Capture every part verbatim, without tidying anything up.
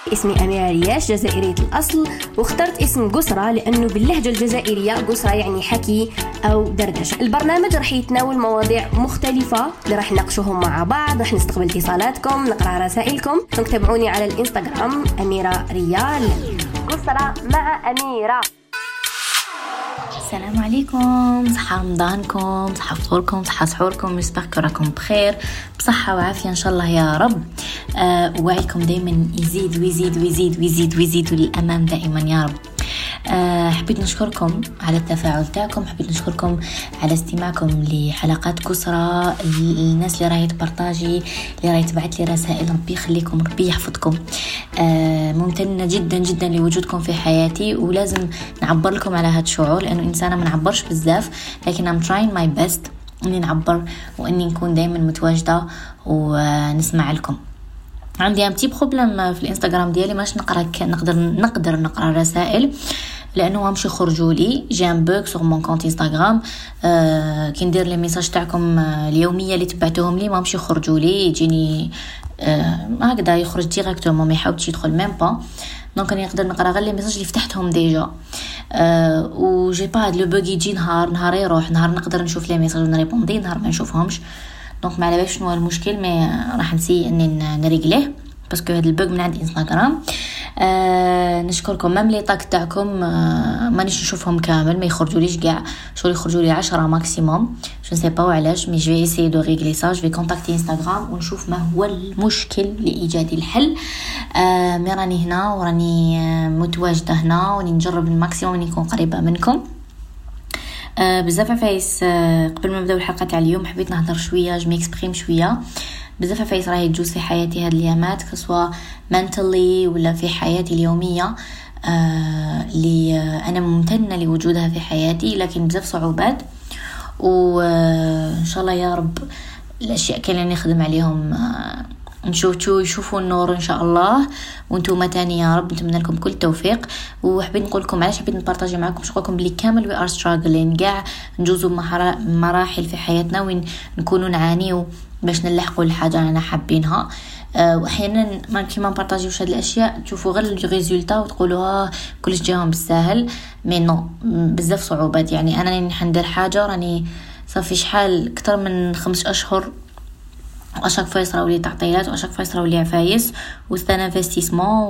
اسمي أميرة رياش، جزائرية الأصل، واخترت اسم قسرة لأنه باللهجة الجزائرية قسرة يعني حكي أو دردشة. البرنامج رح يتناول مواضيع مختلفة اللي رح نناقشوهم مع بعض، رح نستقبل اتصالاتكم، نقرأ رسائلكم. تابعوني على الإنستغرام أميرة ريال. قسرة مع أميرة. السلام عليكم، صحة رمضانكم، صحة فطوركم، صحة سحوركم، نسبحكم راكم بخير بصحة وعافية إن شاء الله يا رب. أه وعيكم دايما يزيد ويزيد ويزيد ويزيد ويزيد للأمام دائما يا رب. أه حبيت نشكركم على التفاعل تاعكم، حبيت نشكركم على استماعكم لحلقات كسرى، الناس اللي راهي تبارطاجي، اللي راهي تبعت لي رسائل، ربي يخليكم، ربي يحفظكم. أه ممتنة جدا جدا لوجودكم في حياتي، ولازم نعبر لكم على هذا الشعور لأنه إنسانة ما نعبرش بزاف، لكن I'm trying my best إني نعبر وإني نكون دايما متواجدة ونسمع لكم. عندي امتي بروبليم في الانستغرام ديالي، ماش نقرا نقدر نقدر نقرا رسائل لانه ما مشي يخرجوا لي جام بوك سور مون كونت انستغرام. آه كي ندير لي ميساج تاعكم اليوميه اللي تبعتوهم لي ما مشي يخرجوا لي، يجيني آه هكذا يخرج ديريكتومون، ما يحاولش يدخل ميم با. دونك انا نقدر نقرا غير لي ميساج اللي فتحتهم ديجا. آه و جي با هاد لو بوغ يجي نهار نهار يروح، نهار نقدر نشوف لي ميساج ونريبوندي، نهار ما نشوفهمش. دونك ما على باليش شنو المشكل، مي راح نسي اني نريغليه باسكو هذا البوغ من عند انستغرام. آه نشكركم مام لي طاق تاعكم، آه مانيش نشوفهم كامل، ما يخرجوليش كاع، شغل يخرجوا لي عشرة ماكسيموم، جو نسي با علاش، مي جو اسي دو ريغلي سا، جو في كونتاكتي انستغرام ونشوف ما هو المشكل لايجاد الحل. آه مي راني هنا وراني متواجده هنا، وني نجرب الماكسيموم اني نكون قريبه منكم. آه بزاف عفايس. آه قبل ما نبداو الحلقه تاع اليوم حبيت نهضر شويه، جو ميكسبريم شويه. بزاف عفايس راهي تجوز في حياتي هاد الايامات، كسوا منتلي ولا في حياتي اليوميه، آه اللي آه انا ممتنه لوجودها في حياتي، لكن بزاف صعوبات، وان شاء الله يا رب الاشياء كاين اللي نخدم عليهم آه نشوفوا يشوفوا النور ان شاء الله. وانتم تاني يا رب نتمنى لكم كل التوفيق. وحبيت نقول لكم علاش حبيت نبارطاجي معكم، شكركم بلي كامل وي ار ستراغلين كاع نجوزوا مراحل في حياتنا وين نكونوا نعانيو باش نلحقوا الحاجه انا حابينها. أه واحيانا ما كيما نبارطاجيوش هاد الاشياء تشوفوا غير الريزولتا وتقولوا ها كلش جاهم بالساهل، مي نو بزاف صعوبات. يعني انا راني ندير حاجه، راني صافي شحال اكثر من خمس اشهر واشاك فايس يصراو لي تعطيلات، واشاك فايس يصراو لي عفايس وستان انفستيسمون،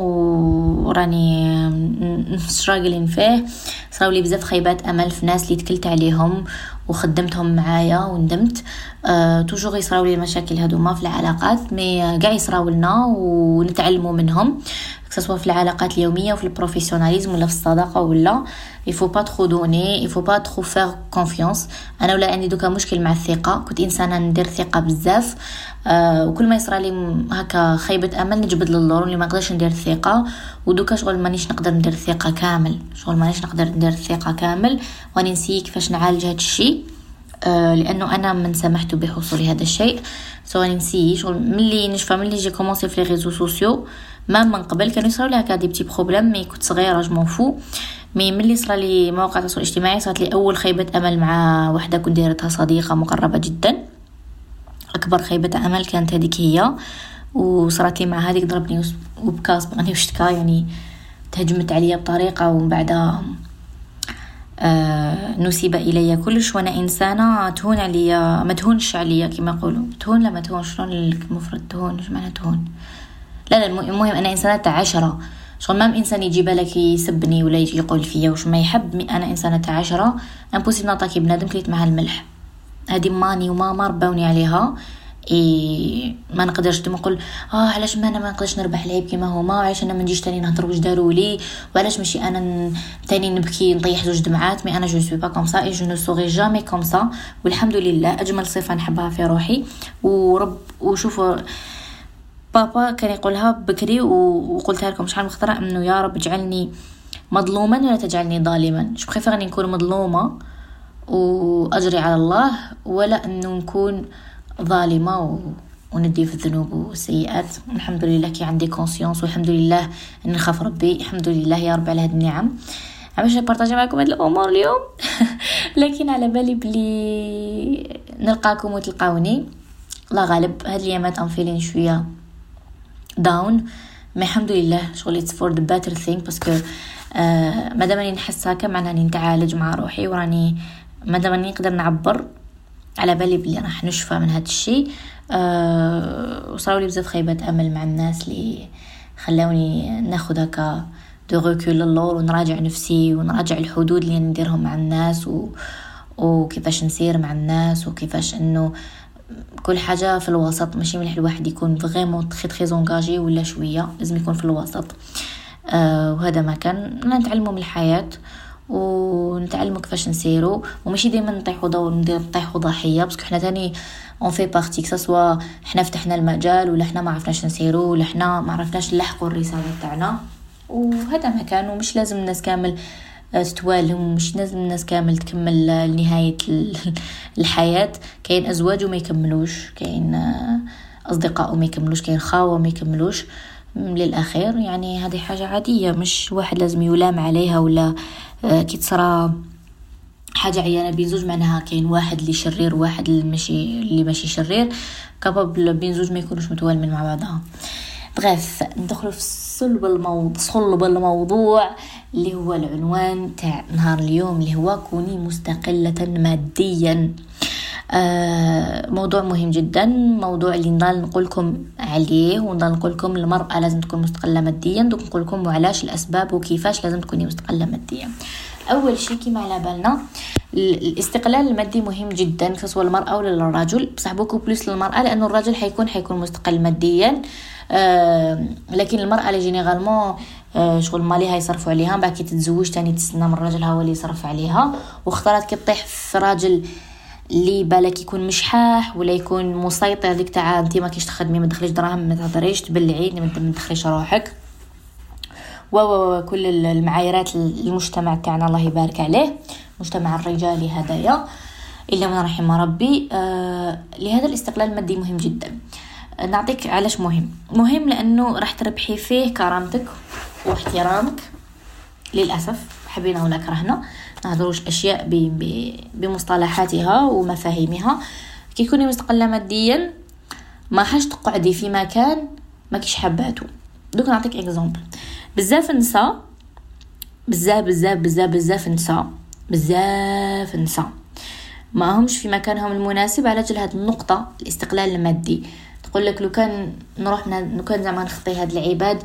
وراني ستراغلين فيه. صراو لي بزاف خيبات امل في ناس اللي تكلت عليهم وخدمتهم معايا وندمت. أه توجور يصراو لي المشاكل هذوما في العلاقات، مي كاع يصراو لنا ونتعلموا منهم، سواء في العلاقات اليوميه وفي البروفيسيوناليزم ولا في الصداقه ولا il faut pas trop donner, il faut pas trop faire confiance. انا ولا عندي دوكا مشكل مع الثقه، كنت انسانه ندير ثقه بزاف، أه وكل ما يصرى لي هكا خيبه امل نجبد للور اللي ما نقدرش ندير الثقه. ودوكا شغل مانيش نقدر ندير الثقه كامل، شغل مانيش نقدر ندير الثقه كامل، واني نسي كيفاش نعالج هذا الشيء. أه لانه انا من سمحت بحصول هذا الشيء، سواء نسي شغل ملي نشفى ملي جي كومونسي في لي ريزو سوسيو. ما من قبل كانوا يصراو لي هكا دي بتي بروبليم، مي كنت صغيره جو فو. مي ملي صرا لي مواقع التواصل الاجتماعي صارت لي اول خيبه امل مع وحده كنت دايرتها صديقه مقربه جدا، اكبر خيبه امل كانت هذيك هي. وصارت لي مع هذيك ضربني وبكاس بغاني وشتكا، يعني تهجمت عليا بطريقه، ومن بعدها آه نسيب الي كلش، وانا انسانه تهون عليا، ما تهونش عليا كما يقولوا، تهون لا ما تهونش، شلون المفروض تهون، ايش معنى تهون؟ لا لا المهم انا انسانه تاع عشرة، شغل ما انسان يجي بالك يسبني ولا يجي يقول فيا واش ما يحب. انا انسانه تاع عشرة، امبوسيبل نعطيكي بنادم كليت مع الملح، هذه ماني وماما رباوني عليها. إيه ما نقدرش ديما نقول اه علاش ما انا ما نقدرش نربح العيب كيما هما، وعلاش انا ما نجيش تاني نهضر واش داروا لي، وعلاش ماشي انا تاني نبكي نطيح زوج دمعات. مي انا جو سوي با كوم سا اي جو نو سوري جامي كوم سا، والحمد لله اجمل صفه نحبها في روحي. ورب وشوفوا بابا كان يقولها بكري وقلتها لكم شحال مخطره، انه يا رب اجعلني مظلوما ولا تجعلني ظالما. جو بريفير اني نكون مظلومه واجري على الله، ولا انه نكون ظالمه و... وندي في الذنوب والسيئات. الحمد لله كي عندي كونسيونس، والحمد لله اني نخاف ربي، الحمد لله يا رب على هذه النعم. علاش نبارطاجي معكم هذه الامور اليوم لكن على بالي بلي نلقاكم وتلقاوني، لا غالب. هاد الايامات ام فيلين شويه داون، ما الحمد لله شغل it's for the better thing باسكو آه مادام اني نحس هكا معناها اني نتعالج مع روحي وراني مادام اني نقدر نعبر على بالي بلي راح نشفى من هذا الشيء. أه وصاروا لي بزاف خيبات امل مع الناس اللي خلاوني ناخذ هكا دو ريكول للور ونراجع نفسي ونراجع الحدود اللي نديرهم مع الناس و... وكيفاش نسير مع الناس وكيفاش انه كل حاجه في الوسط. ماشي مليح الواحد يكون فريمون تري تري انغاجي ولا شويه، لازم يكون في الوسط. أه وهذا ما كان نتعلموا من الحياه ونتعلموا كيفاش نسيروا وماشي دائما نطيحوا دور ندير نطيحوا ضحيه باسكو حنا ثاني اون في بارتي كسوا حنا فتحنا المجال ولا حنا ما عرفناش نسيروا ولا حنا ما عرفناش نلحقوا الرساله تاعنا. وهذا ما كان ومش لازم الناس كامل تتوالهم، مش لازم الناس كامل تكمل لنهايه الحياه. كاين ازواج وما يكملوش، كاين اصدقاء وما يكملوش، كاين خاوه وما يكملوش للاخير. يعني هذه حاجه عاديه، مش واحد لازم يلام عليها ولا كي تصرى حاجه عيانه بين زوج معناها كاين واحد اللي شرير وواحد اللي ماشي اللي ماشي شرير. كابابل بين زوج ما يكونوش متوالمين مع بعضها. بغيف ندخلوا في صلب الموضوع صلب الموضوع اللي هو العنوان تاع نهار اليوم اللي هو كوني مستقله ماديا. آه موضوع مهم جدا، موضوع اللي نضل نقول لكم عليه ونضل نقول لكم المرأة لازم تكون مستقلة ماديا. دوك نقول لكم وعلاش الأسباب وكيفاش لازم تكوني مستقلة ماديا. أول شيء كما على بالنا الاستقلال المادي مهم جدا سواء المرأة ولا الرجل، بصح بوكو بلوس للمرأة لأنه الرجل حيكون حيكون مستقل ماديا. آه لكن المرأة اللي جينيرالمون آه شغل ماليها يصرفوا عليها، بعد كي تتزوج تاني تستنى من الرجل هو اللي يصرف عليها. واختارت كي تطيح في راجل اللي بالك يكون مشحاح ولا يكون مسيطر ديك تاع انت ما كيش تخدمي ما تدخليش دراهم ما تهضريش تبلعي ما تدخليش روحك و كل المعاييرات المجتمع تاعنا الله يبارك عليه مجتمع الرجالي هدايا الا من رحم ربي. آه لهذا الاستقلال المادي مهم جدا. آه نعطيك علاش مهم. مهم لانه راح تربحي فيه كرامتك واحترامك. للاسف حبينا ولا كرهنا نهضروش اشياء بمصطلحاتها ومفاهيمها. كي تكوني مستقله ماديا ما حاش تقعدي في مكان ما كيش حباتو. دوك نعطيك اكزامبل. بزاف نساء بزاف بزاف بزاف بزاف نساء بزاف نساء ما همش في مكانهم المناسب على جل هذه النقطه الاستقلال المادي. تقول لك لو كان نروح لو كان زعما نخطي هاد العباد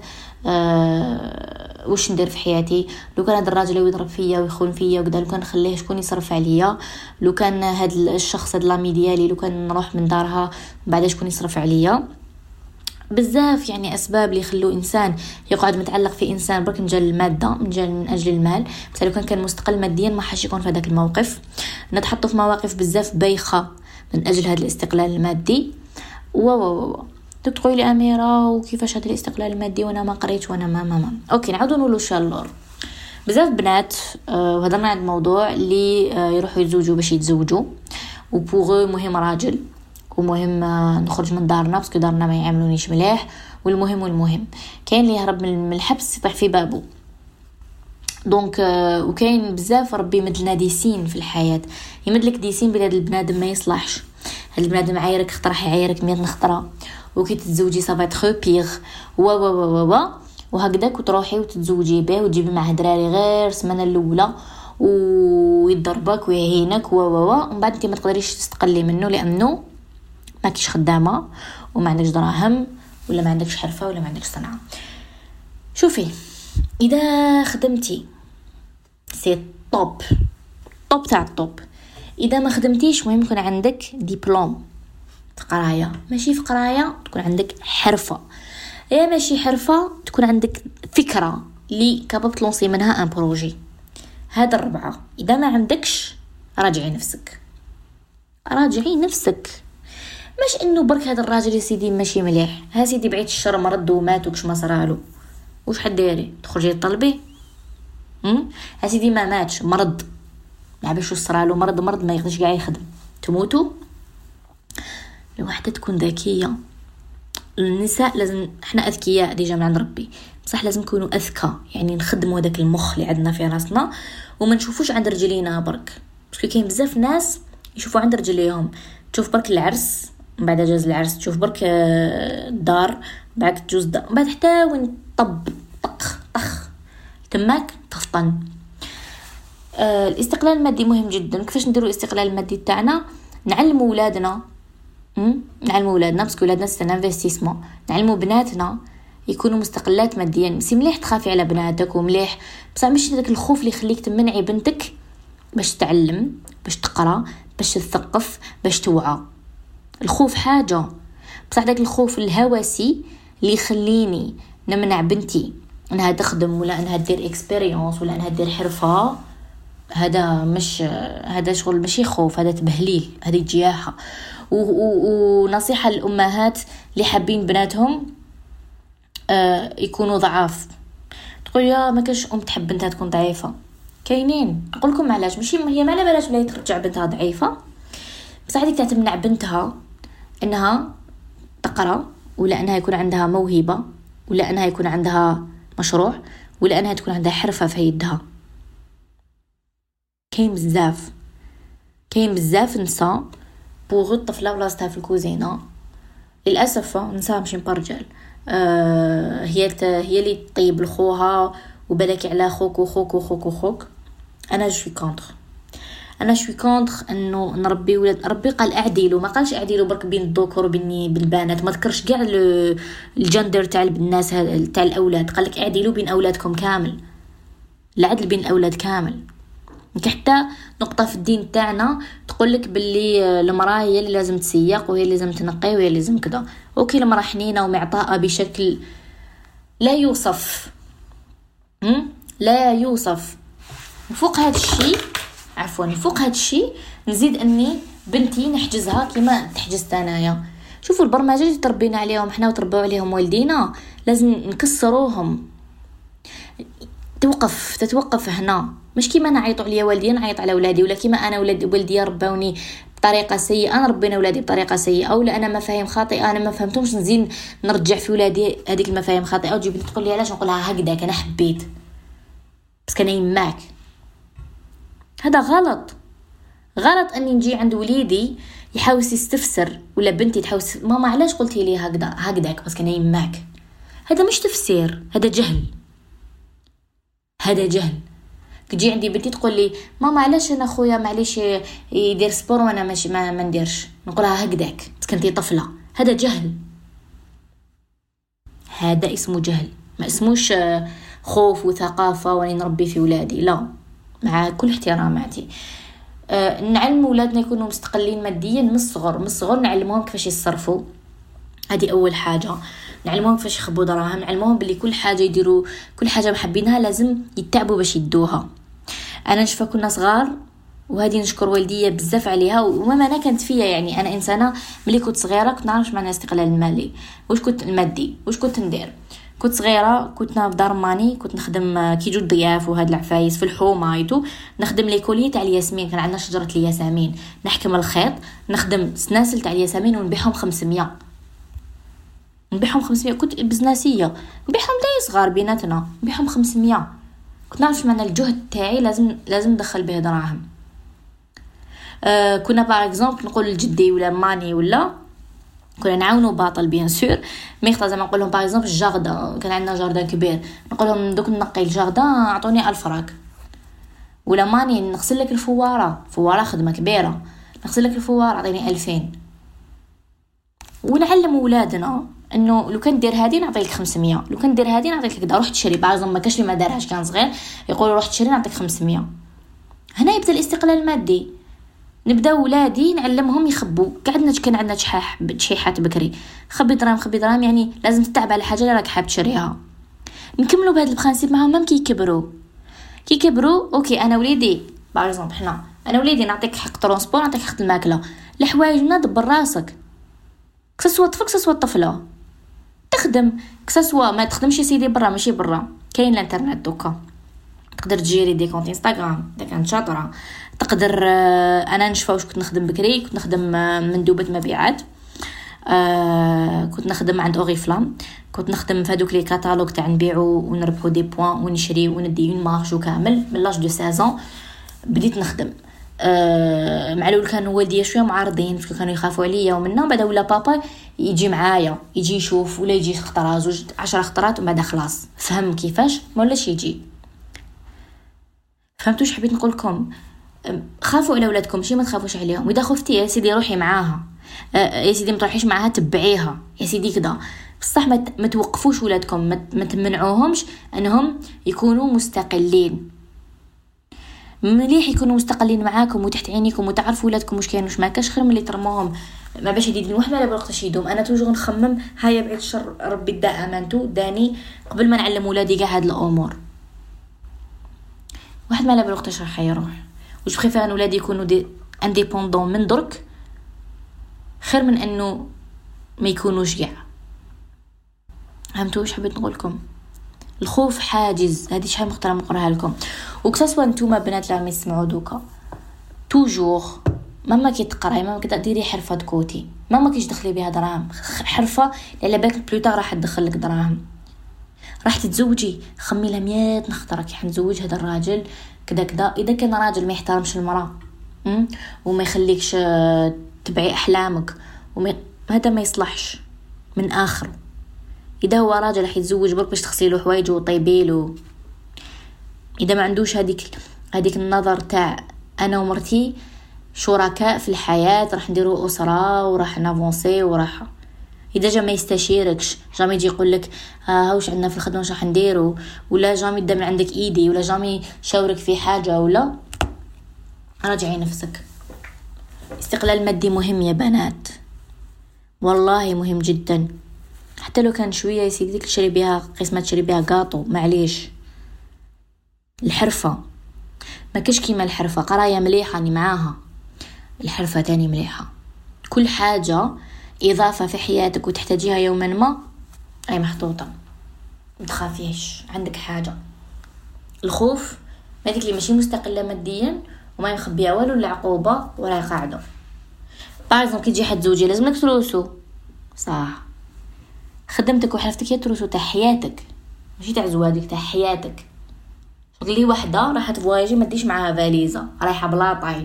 أه واش ندير في حياتي، لو كان هذا الراجل يضرب فيا ويخون فيا وكذا، لو كان نخليه شكون يصرف عليا، لو كان هذا الشخص هذا لامي ديالي لو كان نروح من دارها بعد شكون يصرف عليا. بزاف يعني اسباب اللي يخلو انسان يقعد متعلق في انسان برك من جال الماده من جال من اجل المال. بس لو كان كان مستقل ماديا ما حاش يكون في هذاك الموقف. نتحطوا في مواقف بزاف بايخه من اجل هذا الاستقلال المادي. و و تقولي لي اميره وكيفاش هذا الاستقلال المادي وانا ما قريت وانا ما ما, ما. اوكي نعاودوا نقولوا شالور. بزاف بنات آه وهضرنا عن الموضوع اللي آه يروحوا يتزوجوا باش يتزوجوا وبوغ مهم راجل ومهم آه نخرج من دارنا باسكو دارنا ما يعاملونيش مليح. والمهم والمهم كاين اللي يهرب من الحبس يطيح في بابه. دونك آه وكاين بزاف ربي مدلنا ديسين في الحياه يمدلك ديسين بلاد البنادم ما يصلحش. هاد البنادم عايرك خطره يعايرك مية نخطره وكي تتزوجي صافا ترو بيغ و و و و وهكذاك وتروحي وتتزوجي به وتجيبي معاه دراري غير السمانه الاولى ويضربك ويهينك و و و ومن بعد انت ما تقدريش تستقلي منه لانه ما كيش خدامه وما عندكش دراهم ولا ما عندكش حرفه ولا ما عندكش صنعه. شوفي اذا خدمتي سي توب توب تاع الطوب. اذا ما خدمتيش مهم يكون عندك دبلوم في قرايه، ماشي في قرايه تكون عندك حرفه، يا ماشي حرفه تكون عندك فكره اللي كاباب تلونسي منها ان بروجي. هذا الربعه اذا ما عندكش راجعي نفسك راجعي نفسك. مش انه برك هذا الراجل يا سيدي ماشي مليح، ها سيدي بعيد الشر مرض ومات وكش ما صرالو واش حديري تخرجي تطلبي هم ها سيدي ما ماتش مرض ما باش صرالو مرض مرض ما يقدرش كاع يخدم تموتوا. الوحده تكون ذكيه. النساء لازم احنا اذكياء ديجا من عند ربي بصح لازم نكونوا اذكى يعني نخدموا داك المخ اللي عندنا في راسنا وما نشوفوش عند رجلينا برك. باسكو كاين بزاف ناس يشوفوا عند رجليهم. تشوف برك العرس بعد جاز العرس تشوف برك الدار، بعد تجوز الدار، بعد حتى وين طب طخ طخ تماك تفطن. آه الاستقلال المادي مهم جدا. كيفاش نديروا الاستقلال المادي تاعنا؟ نعلموا ولادنا، نعلموا ولادنا باسكو ولادنا سي انفستيسمون، نعلموا بناتنا يكونوا مستقلات ماديا. ماشي مليح تخافي على بناتك ومليح، بصح ماشي داك الخوف اللي يخليك تمنعي بنتك باش تعلم، باش تقرا، باش تثقف، باش توعى. الخوف حاجه، بصح داك الخوف الهوسي اللي يخليني نمنع بنتي انها تخدم ولا انها دير اكسبيريونس ولا انها دير حرفه، هذا مش هذا شغل، ماشي خوف، هذا تبهليل، هذه جياحه. ونصيحه للامهات اللي حابين بناتهم آه يكونوا ضعاف. تقول يا ما كاش ام تحب بنتها تكون ضعيفه، كاينين. نقول لكم علاش، ماشي هي ما على بالهاش بلا ترجع بنتها ضعيفه، بس هذيك تمنع بنتها انها تقرا ولا انها يكون عندها موهبه ولا انها يكون عندها مشروع ولا انها تكون عندها حرفه في يدها. كاين بزاف كاين بزاف نساء بوغ الطفله بلاصتها في الكوزينه، للاسف نساء ماشي برجال. آه هي هي اللي تطيب لخوها وبالك على خوك وخوك وخوك وخوك. انا شوي كونتر، انا شوي كونتر انه نربي ولاد. ربي قال اعدلوا، ما قالش اعدلوا برك بين الذكور وبين بالبنات، ما ذكرش كاع الجندر تاع الناس تاع الاولاد، قال لك اعدلوا بين اولادكم كامل، العدل بين الاولاد كامل. حتى نقطه في الدين تاعنا تقول لك باللي المراه هي اللي لازم تسيق وهي اللي لازم تنقي وهي اللي لازم كذا. اوكي المراه حنينه ومعطاءه بشكل لا يوصف، هم؟ لا يوصف. فوق هذا الشيء عفوا فوق هذا الشيء نزيد اني بنتي نحجزها كما تحجزت انايا. شوفوا البرمجه اللي تربينا عليهم حنا وتربوا عليهم والدينا لازم نكسروهم. توقف تتوقف هنا، مش كيما نعيطوا عليا والدي نعيط على اولادي، ولا كيما انا ولادي ولدي ربوني بطريقه سيئه انا ربينا اولادي بطريقه سيئه، ولا انا مفاهيم خاطئه انا ما فهمتهمش نزيد نرجع في ولادي هذيك المفاهيم خاطئه وتجي بنت تقول لي علاش نقولها هكذاك انا حبيت بس كان يماك. هذا غلط. غلط اني نجي عند وليدي يحاول يستفسر ولا بنتي تحاول ماما علاش قلتي لي هكذا هكذاك بس كان يماك. هذا مش تفسير، هذا جهل، هذا جهل. تجي عندي بنتي تقول لي ماما علاش انا خويا معليش يدير سبور وانا ماشي ما, ما نديرش، نقولها هكذاك بس كنتي طفله. هذا جهل، هذا اسمه جهل، ما اسموش خوف وثقافه واني نربي في ولادي. لا، مع كل احتراماتي أه نعلم ولادنا يكونوا مستقلين ماديا من الصغر. من الصغر نعلمهم كيفاش يصرفوا، هذه اول حاجه. نعلمهم كيفاش يخبوا دراهم، نعلمهم باللي كل حاجه يديروا كل حاجه محبينها لازم يتعبوا باش يدوها. انا نشوف كنا صغار وهذه نشكر والديه بزاف عليها وما انا كانت فيا. يعني انا انسانه ملي كنت صغيره كنت نعرف معنى الاستقلال المالي، واش كنت المادي واش كنت ندير. كنت صغيره كنت في دار ماني، كنت نخدم كي يجوا الضياف وهاد العفايس في الحومه ايتو، نخدم لي كولي تاع الياسمين، كان عندنا شجره الياسمين، نحكم الخيط، نخدم سناسل تاع الياسمين ونبيعهم خمسمية، نبيعهم خمسمية. كنت بزناسيه نبيعهم داي صغار بيناتنا، نبيعهم خمسمية. كنت نعرف معنى الجهد تاعي لازم لازم ندخل به دراهم. آه كنا باغ اكزومبل نقول لجدي ولا ماني ولا كنا نعاونوا باطل بيان سور، مي خطا زعما نقول لهم باغ اكزومبل الجاردان، كان عندنا جاردان كبير، نقول لهم دوك نقي الجاردان اعطوني ألف فراك. ولا ماني نغسل لك الفواره، فواره خدمه كبيره، نغسل لك الفواره اعطيني ألفين. ونعلم اولادنا انه لو كان دير هذه نعطيك خمسمية، لو كان دير هذه نعطيك كذا. روح تشري بعض ما كاش لي ما دارهاش كان صغير يقولوا روح تشري نعطيك خمسمية. هنا يبدا الاستقلال المادي. نبدا ولادي نعلمهم يخبوا. قعدنا كان عندنا شحاح شحيحات بكري، خبي دراهم خبي دراهم، يعني لازم تتعب على حاجه اللي راك حاب تشريها. نكملوا بهذا البرانسيب معهم مام كي يكبروا كي يكبروا اوكي انا وليدي باغ اكزومبل حنا انا وليدي نعطيك حق ترونسبور، نعطيك حق الماكله، الحوايج ما دبر راسك. كسوا طفل كسوا طفله تخدم، كسوا ما تخدمش يا سيدي برا ماشي برا، كاين الانترنت دوكا تقدر تجيري دي كونت انستغرام اذا كانت شاطره. تقدر انا نشوف واش كنت نخدم بكري، كنت نخدم مندوبه مبيعات، آه كنت نخدم عند اوريفلام، كنت نخدم في هذوك لي كاتالوج تاع نبيعوا ونربحوا دي بوين ونشري وندي اون مارج وكامل من لاج دو سيزون بديت نخدم. أه مع الاول كانوا والديا شويه معارضين كانوا يخافوا عليا ومنهم بعد ولا بابا يجي معايا يجي يشوف ولا يجي خطره زوج عشرة خطرات ومن بعد خلاص فهم كيفاش ما ولاش يجي. فهمتوا واش حبيت نقول لكم؟ خافوا على اولادكم ماشي ما تخافوش عليهم. واذا خفتي يا سيدي روحي معاها، أه يا سيدي ما تروحيش معاها تبعيها يا سيدي كذا. بصح ما توقفوش ولادكم ما تمنعوهمش انهم يكونوا مستقلين. مليح يكونوا مستقلين معاكم وتحت عينيكم وتعرفوا ولادكم واش كاين واش ما كاش خير من اللي ترموهم ما باش يديروا واحد ما بلقطش يدوم. انا توجور نخمم هيا بعيد الشر ربي دا امانتو داني قبل ما نعلم ولادي كاع هاد الامور. واحد ما لا بلقطش راح يروح واش بخيفه ان ولادي يكونوا دي انديبوندون من درك خير من انه ما يكونوش كاع. فهمتوا واش حبيت نقول لكم؟ الخوف حاجز. هذه شحال مختاره نقراها لكم. وكسوا نتوما بنات اللي يسمعوا دوكا توجور ماما كي تقراي ماما كي ديري حرفه كوتي ماما كيش دخلي بها دراهم حرفه على بالك بلوطا راح تدخل لك دراهم. راح تتزوجي خمي لها مية نخطره كي حنزوج هذا الراجل كذا كذا. اذا كان راجل ما يحترمش المراه وما يخليكش تبعي احلامك وما هذا ما يصلحش من اخره. اذا هو راجل راح يتزوج برك باش تغسلي له حوايجه وطيبي له. اذا ما عندوش هذيك هذيك النظر تاع انا ومرتي شركاء في الحياه راح نديروا اسره وراح نافونسي وراح. اذا جا ما يستشيركش جامي يجي يقول لك ها واش عندنا في الخدمه واش راح نديروا ولا جامي يدم عندك ايدي ولا جامي يشاورك في حاجه ولا راجعي نفسك. استقلال المادي مهم يا بنات والله مهم جدا. حتى لو كان شويه يا سيدي تشري بها قسمه تشري بها قاطو معليش. الحرفه ما كاش كيما الحرفه قرايه مليحه اني معاها الحرفه تاني مليحه. كل حاجه اضافه في حياتك وتحتاجيها يوما ما اي محطوطه ما تخافيش عندك حاجه. الخوف ما ديك اللي ماشي مستقله ماديا وما مخبيه والو العقوبه ولا قاعده. بعضهم كي تجي حد زوجي لازم لك تروسو صح. خدمتك وحرفتك هي تروسو تاع حياتك ماشي تاع زواجك تاع حياتك. اللي وحده راح تفوايجي ما تديش معاها فاليزه رايحه بلاطاي.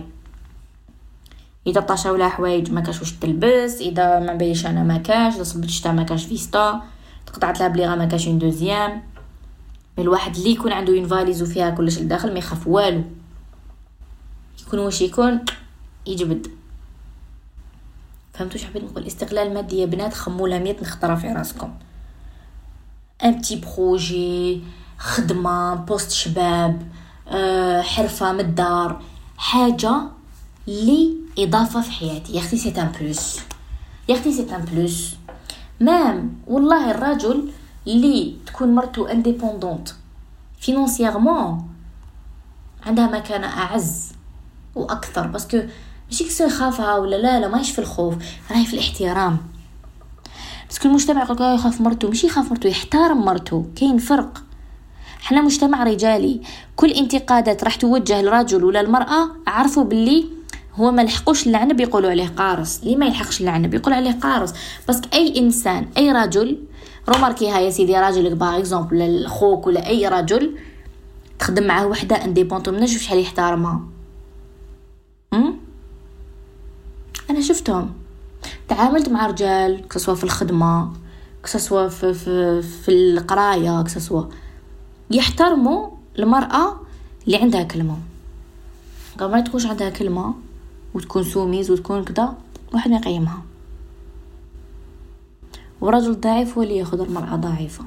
اذا طاشاو لها حوايج ما كاش واش تلبس. اذا ما بيش انا ما كاش. اذا صبت شتا ما كاش فيستا. تقطعت لها بليغه ما كاش اون دوزيام. الواحد اللي يكون عنده اون فاليز وفيها كلش لداخل ما يخاف والو. يكون واش يكون يجبد. فهمتوا اش حبيت نقول؟ استقلال مادي يا بنات خموا لها مية نخطره في راسكم. ان بتي بروجي خدمه بوست شباب أه، حرفه من الدار حاجه لي اضافه في حياتي يا اختي. سي ان بلوس يا اختي سي ان بلوس. مام والله الرجل اللي تكون مرته انديبوندونت فينانسييرمون عندها مكانه اعز واكثر باسكو ماشي كسو يخافها ولا لا لا ماهيش في الخوف راهي في الاحترام. باسكو المجتمع يقول يخاف مرته ماشي يخاف مرته يحترم مرته. كاين فرق. احنا مجتمع رجالي كل انتقادات راح توجه للرجل ولا المرأة عرفوا باللي هو ما لحقوش اللعنب يقولوا عليه قارص. ليه ما يلحقش اللعنب يقول عليه قارص؟ بس اي انسان اي رجل روماركي هاي يا سيدي راجلك باغ اكزومبل الخوك ولا اي رجل تخدم معاه وحده انديبونط من نشوف شحال يحترمها. امم انا شفتهم تعاملت مع رجال كسوا في الخدمه كسوا في في في القرايه كسوا يحترموا المراه اللي عندها كلمه. قبل ما تكونش عندها كلمه وتكون سوميز وتكون كذا واحد ما يقيمها. ورجل ضعيف هو اللي ياخذ المراه ضعيفه.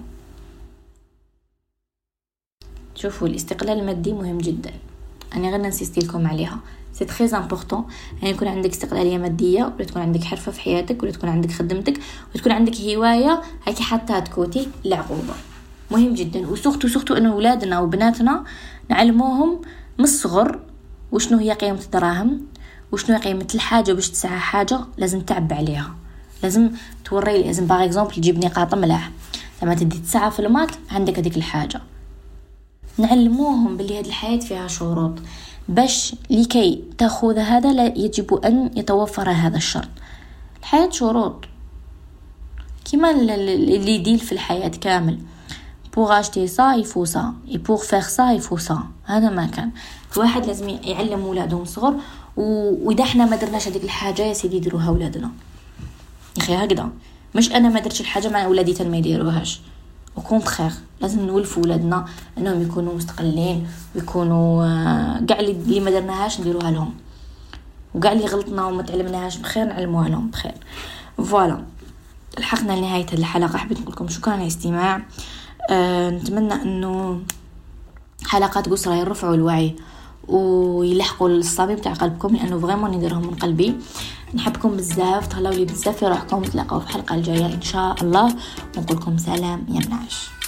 شوفوا الاستقلال المادي مهم جدا. انا غير ننسيستي لكم عليها سي تري امبورطون. يعني يكون عندك استقلاليه ماديه ولا تكون عندك حرفه في حياتك ولا تكون عندك خدمتك وتكون عندك هوايه هيك حتى تكوتي العقوبه. مهم جدا. وسورتو سورتو ان اولادنا وبناتنا نعلموهم من الصغر وشنو هي قيمه الدراهم وشنو هي قيمه الحاجه. باش تسعى حاجه لازم تعب عليها. لازم توري لازم باغ اكزومبل تجيب نقاط ملاح لما تدي تسعى في المات عندك هذيك الحاجه. نعلموهم باللي هذه الحياه فيها شروط. باش لكي تأخذ هذا لا يجب أن يتوفر هذا الشرط. الحياة شروط كما اللي يديل في الحياة كامل. pour acheter ça il faut ça et pour faire ça il faut ça. هذا ما كان الواحد لازم يعلم ولاده من صغر واذا احنا ما درناش هذيك الحاجه يا سيدي يديروها اولادنا يا اخي هكذا. مش انا ما درتش الحاجه مع ولادي تن ما يديروهاش، وكونتخير لازم نولفوا ولادنا انهم يكونوا مستقلين ويكونوا كاع اللي ما درناهاش نديروها لهم، وكاع اللي غلطنا وما تعلمناهاش بخير نعلموها لهم بخير. فوالا لحقنا لنهايه هذه الحلقه. حبيت نقول لكم شكرا على الاستماع. أه نتمنى انه حلقات قصرى يرفعوا الوعي ويلحقوا الصميم تاع قلبكم، لانه فريمون نديرهم من قلبي. نحبكم بزاف، تهلاو لي بزاف في روحكم. نتلاقاو في الحلقه الجايه ان شاء الله، ونقول لكم سلام يا منعش.